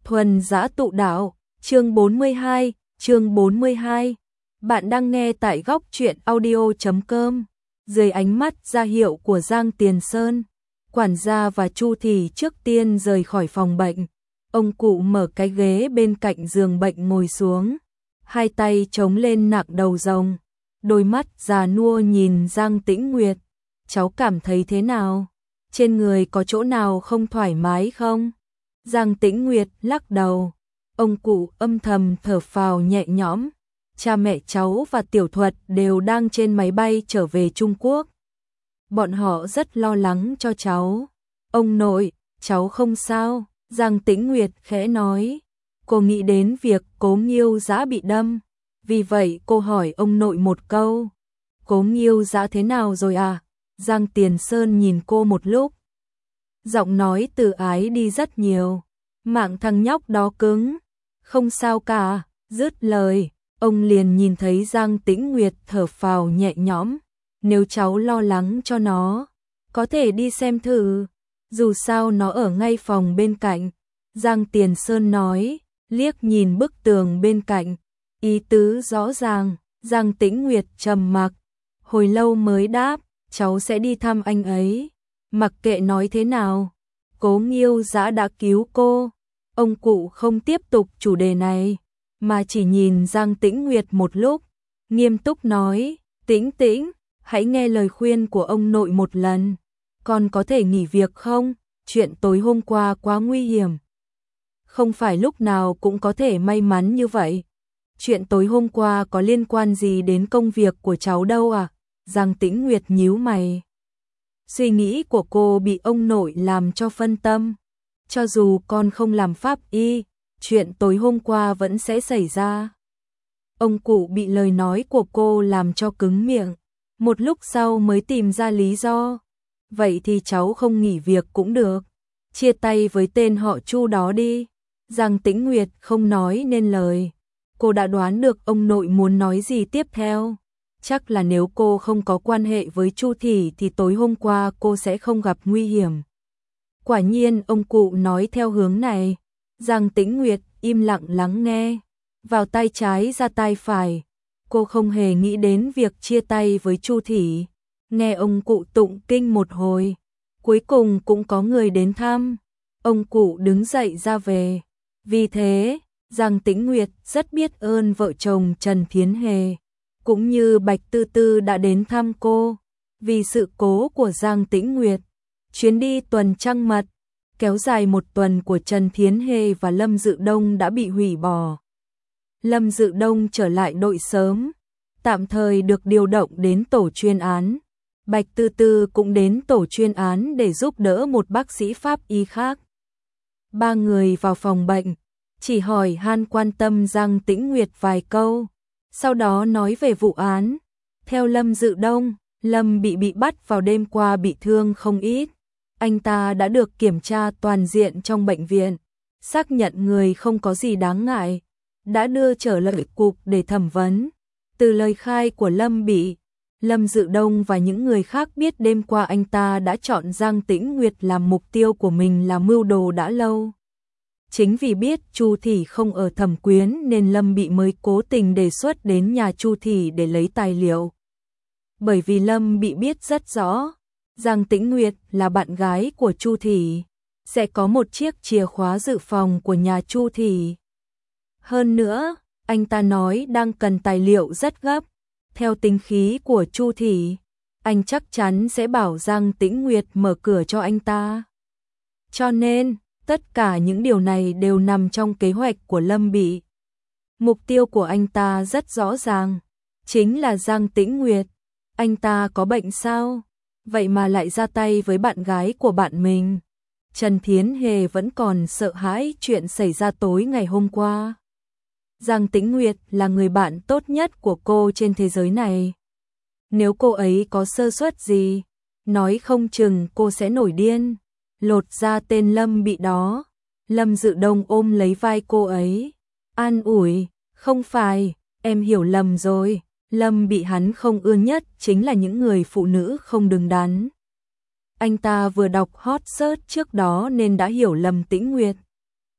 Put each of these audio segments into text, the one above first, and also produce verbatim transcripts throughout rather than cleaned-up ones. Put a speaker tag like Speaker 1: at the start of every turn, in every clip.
Speaker 1: Thuần Dã Tụ Đạo, chương bốn mươi hai, chương bốn mươi hai. Bạn đang nghe tại góc truyện audio chấm com. Dưới ánh mắt ra hiệu của Giang Tiền Sơn, quản gia và Chu Thị trước tiên rời khỏi phòng bệnh. Ông cụ mở cái ghế bên cạnh giường bệnh ngồi xuống, hai tay chống lên nặng đầu rồng, đôi mắt già nua nhìn Giang Tĩnh Nguyệt. Cháu cảm thấy thế nào? Trên người có chỗ nào không thoải mái không? Giang Tĩnh Nguyệt lắc đầu. Ông cụ âm thầm thở phào nhẹ nhõm. Cha mẹ cháu và Tiểu Thuật đều đang trên máy bay trở về Trung Quốc. Bọn họ rất lo lắng cho cháu. Ông nội, cháu không sao, Giang Tĩnh Nguyệt khẽ nói. Cô nghĩ đến việc Cố Nghiêu Dã bị đâm. Vì vậy cô hỏi ông nội một câu. Cố Nghiêu Dã thế nào rồi à? Giang Tiền Sơn nhìn cô một lúc. Giọng nói từ ái đi rất nhiều. Mạng thằng nhóc đó cứng. Không sao cả, dứt lời. Ông liền nhìn thấy Giang Tĩnh Nguyệt thở phào nhẹ nhõm. Nếu cháu lo lắng cho nó, có thể đi xem thử. Dù sao nó ở ngay phòng bên cạnh. Giang Tiền Sơn nói, liếc nhìn bức tường bên cạnh. Ý tứ rõ ràng. Giang Tĩnh Nguyệt trầm mặc. Hồi lâu mới đáp, cháu sẽ đi thăm anh ấy. Mặc kệ nói thế nào, Cố Nghiêu Dã đã cứu cô. Ông cụ không tiếp tục chủ đề này, mà chỉ nhìn Giang Tĩnh Nguyệt một lúc, nghiêm túc nói, Tĩnh Tĩnh, hãy nghe lời khuyên của ông nội một lần. Con có thể nghỉ việc không? Chuyện tối hôm qua quá nguy hiểm. Không phải lúc nào cũng có thể may mắn như vậy. Chuyện tối hôm qua có liên quan gì đến công việc của cháu đâu à? Giang Tĩnh Nguyệt nhíu mày. Suy nghĩ của cô bị ông nội làm cho phân tâm. Cho dù con không làm pháp y, chuyện tối hôm qua vẫn sẽ xảy ra. Ông cụ bị lời nói của cô làm cho cứng miệng. Một lúc sau mới tìm ra lý do. Vậy thì cháu không nghỉ việc cũng được. Chia tay với tên họ Chu đó đi. Giang Tĩnh Nguyệt không nói nên lời. Cô đã đoán được ông nội muốn nói gì tiếp theo. Chắc là nếu cô không có quan hệ với Chu Thị thì tối hôm qua cô sẽ không gặp nguy hiểm. Quả nhiên ông cụ nói theo hướng này. Giang Tĩnh Nguyệt im lặng lắng nghe. Vào tay trái ra tay phải. Cô không hề nghĩ đến việc chia tay với Chu Thị. Nghe ông cụ tụng kinh một hồi. Cuối cùng cũng có người đến thăm. Ông cụ đứng dậy ra về. Vì thế, Giang Tĩnh Nguyệt rất biết ơn vợ chồng Trần Thiến Hề. Cũng như Bạch Tư Tư đã đến thăm cô. Vì sự cố của Giang Tĩnh Nguyệt, chuyến đi tuần trăng mật kéo dài một tuần của Trần Thiến Hề và Lâm Dự Đông đã bị hủy bỏ. Lâm Dự Đông trở lại đội sớm, tạm thời được điều động đến tổ chuyên án. Bạch Tư Tư cũng đến tổ chuyên án để giúp đỡ một bác sĩ pháp y khác. Ba người vào phòng bệnh, chỉ hỏi han quan tâm Giang Tĩnh Nguyệt vài câu. Sau đó nói về vụ án. Theo Lâm Dự Đông, Lâm bị bị bắt vào đêm qua bị thương không ít. Anh ta đã được kiểm tra toàn diện trong bệnh viện, xác nhận người không có gì đáng ngại, đã đưa trở lại cục để thẩm vấn. Từ lời khai của Lâm bị, Lâm Dự Đông và những người khác biết đêm qua anh ta đã chọn Giang Tĩnh Nguyệt làm mục tiêu của mình là mưu đồ đã lâu. Chính vì biết Chu Thị không ở Thẩm Quyến nên Lâm bị mới cố tình đề xuất đến nhà Chu Thị để lấy tài liệu. Bởi vì Lâm bị biết rất rõ, Giang Tĩnh Nguyệt là bạn gái của Chu Thị, sẽ có một chiếc chìa khóa dự phòng của nhà Chu Thị. Hơn nữa, anh ta nói đang cần tài liệu rất gấp. Theo tính khí của Chu Thị, anh chắc chắn sẽ bảo Giang Tĩnh Nguyệt mở cửa cho anh ta. Cho nên, tất cả những điều này đều nằm trong kế hoạch của Lâm bị. Mục tiêu của anh ta rất rõ ràng, chính là Giang Tĩnh Nguyệt. Anh ta có bệnh sao? Vậy mà lại ra tay với bạn gái của bạn mình. Trần Thiến Hề vẫn còn sợ hãi chuyện xảy ra tối ngày hôm qua. Giang Tĩnh Nguyệt là người bạn tốt nhất của cô trên thế giới này. Nếu cô ấy có sơ suất gì, nói không chừng cô sẽ nổi điên. Lột ra tên Lâm bị đó. Lâm Dự Đông ôm lấy vai cô ấy, an ủi, không phải, em hiểu lầm rồi. Lâm bị hắn không ưa nhất chính là những người phụ nữ không đứng đắn. Anh ta vừa đọc hot search trước đó nên đã hiểu lầm Tĩnh Nguyệt.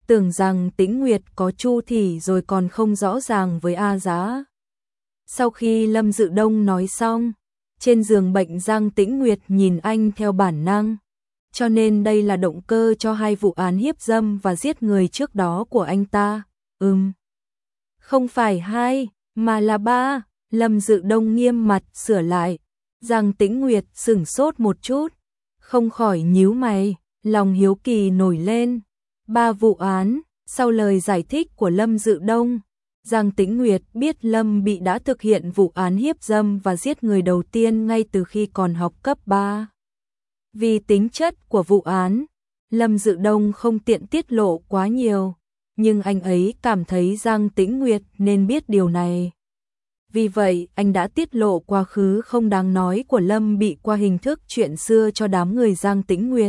Speaker 1: tưởng rằng Tĩnh Nguyệt có Chu Thị rồi còn không rõ ràng với A Giá. Sau khi Lâm Dự Đông nói xong, trên giường bệnh Giang Tĩnh Nguyệt nhìn anh theo bản năng, cho nên đây là động cơ cho hai vụ án hiếp dâm và giết người trước đó của anh ta. Ừm, không phải hai, mà là ba. Lâm Dự Đông nghiêm mặt sửa lại. Giang Tĩnh Nguyệt sửng sốt một chút, không khỏi nhíu mày, lòng hiếu kỳ nổi lên. Ba vụ án. Sau lời giải thích của Lâm Dự Đông, Giang Tĩnh Nguyệt biết Lâm Bị đã thực hiện vụ án hiếp dâm và giết người đầu tiên ngay từ khi còn học cấp ba. Vì tính chất của vụ án, Lâm Dự Đông không tiện tiết lộ quá nhiều, nhưng anh ấy cảm thấy Giang Tĩnh Nguyệt nên biết điều này. Vì vậy, anh đã tiết lộ quá khứ không đáng nói của Lâm Bị qua hình thức chuyện xưa cho đám người Giang Tĩnh Nguyệt.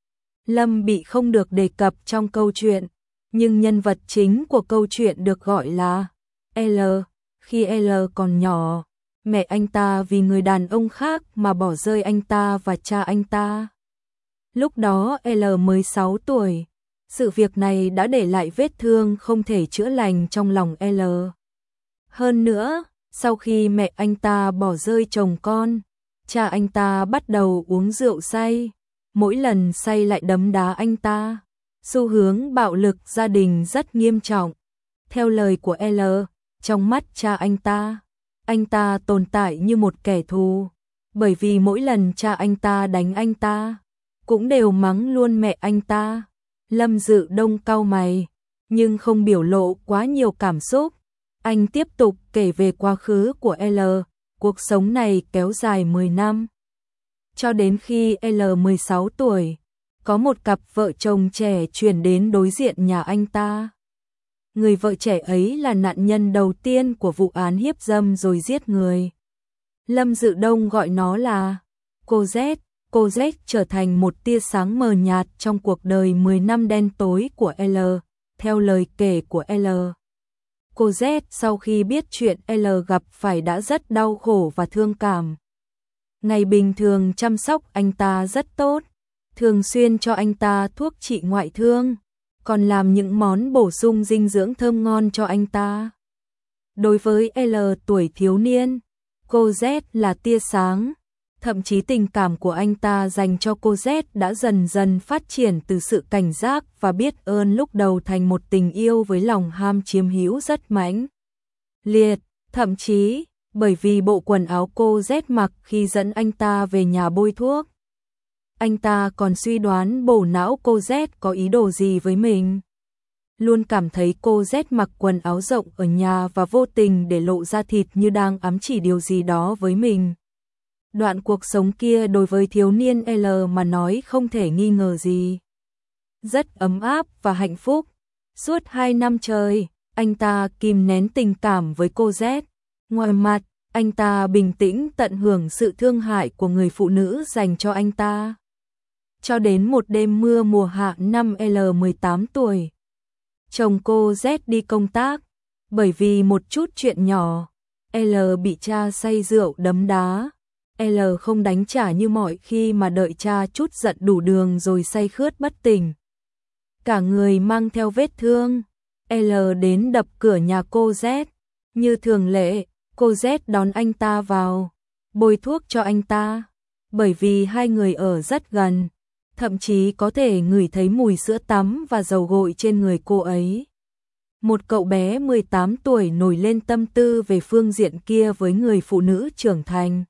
Speaker 1: Lâm Bị không được đề cập trong câu chuyện, nhưng nhân vật chính của câu chuyện được gọi là L. Khi L còn nhỏ, mẹ anh ta vì người đàn ông khác mà bỏ rơi anh ta và cha anh ta. Lúc đó L mới sáu tuổi. Sự việc này đã để lại vết thương không thể chữa lành trong lòng L. Hơn nữa, sau khi mẹ anh ta bỏ rơi chồng con, cha anh ta bắt đầu uống rượu say, mỗi lần say lại đấm đá anh ta. Xu hướng bạo lực gia đình rất nghiêm trọng. Theo lời của L, trong mắt cha anh ta, anh ta tồn tại như một kẻ thù, bởi vì mỗi lần cha anh ta đánh anh ta, cũng đều mắng luôn mẹ anh ta. Lâm Dự Đông cau mày, nhưng không biểu lộ quá nhiều cảm xúc. Anh tiếp tục kể về quá khứ của L, cuộc sống này kéo dài mười năm. Cho đến khi L mười sáu tuổi, có một cặp vợ chồng trẻ chuyển đến đối diện nhà anh ta. Người vợ trẻ ấy là nạn nhân đầu tiên của vụ án hiếp dâm rồi giết người. Lâm Dự Đông gọi nó là cô Z. Cô Z trở thành một tia sáng mờ nhạt trong cuộc đời mười năm đen tối của L, theo lời kể của L. Cô Z sau khi biết chuyện L gặp phải đã rất đau khổ và thương cảm. Ngày bình thường chăm sóc anh ta rất tốt, thường xuyên cho anh ta thuốc trị ngoại thương, còn làm những món bổ sung dinh dưỡng thơm ngon cho anh ta. Đối với L tuổi thiếu niên, cô Z là tia sáng, thậm chí tình cảm của anh ta dành cho cô Z đã dần dần phát triển từ sự cảnh giác và biết ơn lúc đầu thành một tình yêu với lòng ham chiếm hữu rất mãnh liệt, thậm chí bởi vì bộ quần áo cô Z mặc khi dẫn anh ta về nhà bôi thuốc. Anh ta còn suy đoán bổ não cô Z có ý đồ gì với mình. Luôn cảm thấy cô Z mặc quần áo rộng ở nhà và vô tình để lộ ra thịt như đang ám chỉ điều gì đó với mình. Đoạn cuộc sống kia đối với thiếu niên L mà nói không thể nghi ngờ gì. Rất ấm áp và hạnh phúc. Suốt hai năm trời, anh ta kìm nén tình cảm với cô Z. Ngoài mặt, anh ta bình tĩnh tận hưởng sự thương hại của người phụ nữ dành cho anh ta. Cho đến một đêm mưa mùa hạ năm L mười tám tuổi. Chồng cô Z đi công tác, bởi vì một chút chuyện nhỏ, L bị cha say rượu đấm đá. L không đánh trả như mọi khi mà đợi cha chút giận đủ đường rồi say khướt bất tỉnh. Cả người mang theo vết thương, L đến đập cửa nhà cô Z. Như thường lệ, cô Z đón anh ta vào, bôi thuốc cho anh ta. Bởi vì hai người ở rất gần, thậm chí có thể ngửi thấy mùi sữa tắm và dầu gội trên người cô ấy. Một cậu bé mười tám tuổi nổi lên tâm tư về phương diện kia với người phụ nữ trưởng thành.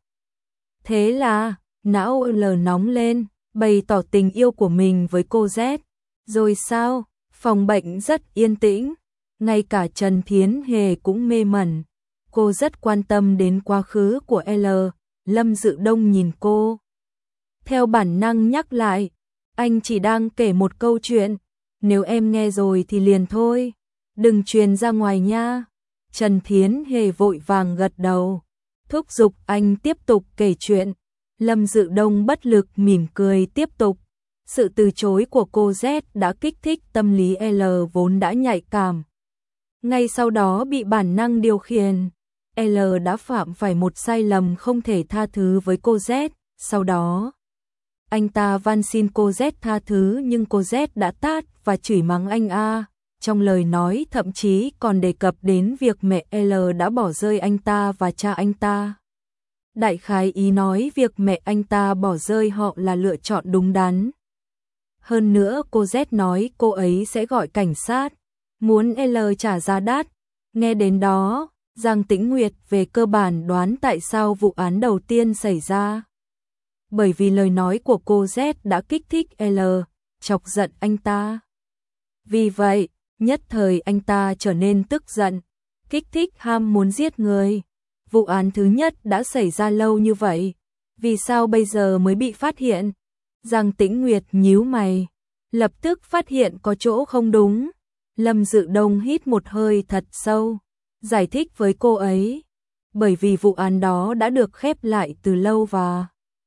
Speaker 1: Thế là, não L nóng lên, bày tỏ tình yêu của mình với cô Z. Rồi sao, phòng bệnh rất yên tĩnh, ngay cả Trần Thiến Hề cũng mê mẩn. Cô rất quan tâm đến quá khứ của L, Lâm Dự Đông nhìn cô. Theo bản năng nhắc lại, anh chỉ đang kể một câu chuyện, nếu em nghe rồi thì liền thôi, đừng truyền ra ngoài nha. Trần Thiến Hề vội vàng gật đầu, thúc giục anh tiếp tục kể chuyện. Lâm Dự Đông bất lực mỉm cười tiếp tục. Sự từ chối của cô Z đã kích thích tâm lý L vốn đã nhạy cảm. Ngay sau đó bị bản năng điều khiển, L đã phạm phải một sai lầm không thể tha thứ với cô Z. Sau đó, anh ta van xin cô Z tha thứ nhưng cô Z đã tát và chửi mắng anh A. trong lời nói thậm chí còn đề cập đến việc mẹ L đã bỏ rơi anh ta và cha anh ta. Đại khái ý nói việc mẹ anh ta bỏ rơi họ là lựa chọn đúng đắn. Hơn nữa cô Z nói cô ấy sẽ gọi cảnh sát, muốn L trả giá đắt. Nghe đến đó, Giang Tĩnh Nguyệt về cơ bản đoán tại sao vụ án đầu tiên xảy ra. Bởi vì lời nói của cô Z đã kích thích L, chọc giận anh ta. Vì vậy, nhất thời anh ta trở nên tức giận, kích thích ham muốn giết người. Vụ án thứ nhất đã xảy ra lâu như vậy, vì sao bây giờ mới bị phát hiện? Giang Tĩnh Nguyệt nhíu mày, lập tức phát hiện có chỗ không đúng. Lâm Dự Đông hít một hơi thật sâu, giải thích với cô ấy, bởi vì vụ án đó đã được khép lại từ lâu và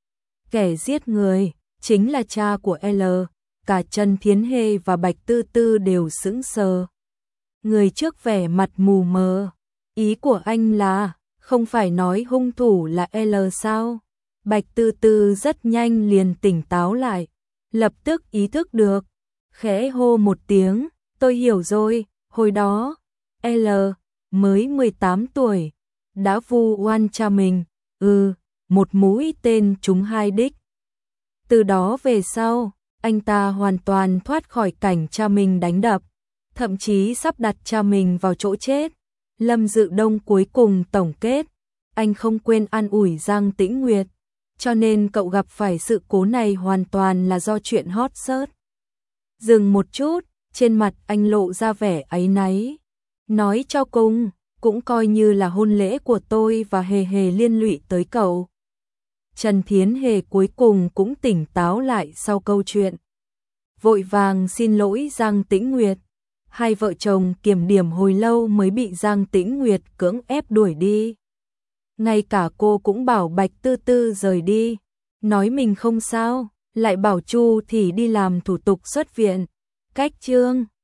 Speaker 1: kẻ giết người chính là cha của L. Cả Trần Thiến Hề và Bạch Tư Tư đều sững sờ. Người trước vẻ mặt mù mờ, ý của anh là không phải nói hung thủ là L sao? Bạch Tư Tư rất nhanh liền tỉnh táo lại, lập tức ý thức được, khẽ hô một tiếng, tôi hiểu rồi, hồi đó, L mới mười tám tuổi, đã vu oan cha mình, ừ, một mũi tên trúng hai đích. Từ đó về sau, anh ta hoàn toàn thoát khỏi cảnh cha mình đánh đập, thậm chí sắp đặt cha mình vào chỗ chết. Lâm Dự Đông cuối cùng tổng kết, anh không quên an ủi Giang Tĩnh Nguyệt, cho nên cậu gặp phải sự cố này hoàn toàn là do chuyện hot search. Dừng một chút, trên mặt anh lộ ra vẻ áy náy, nói cho cùng, cũng coi như là hôn lễ của tôi và Hề Hề liên lụy tới cậu. Trần Thiến Hề cuối cùng cũng tỉnh táo lại sau câu chuyện, vội vàng xin lỗi Giang Tĩnh Nguyệt. Hai vợ chồng kiểm điểm hồi lâu mới bị Giang Tĩnh Nguyệt cưỡng ép đuổi đi. Ngay cả cô cũng bảo Bạch Tư Tư rời đi, nói mình không sao, lại bảo Chu thì đi làm thủ tục xuất viện. Cách chương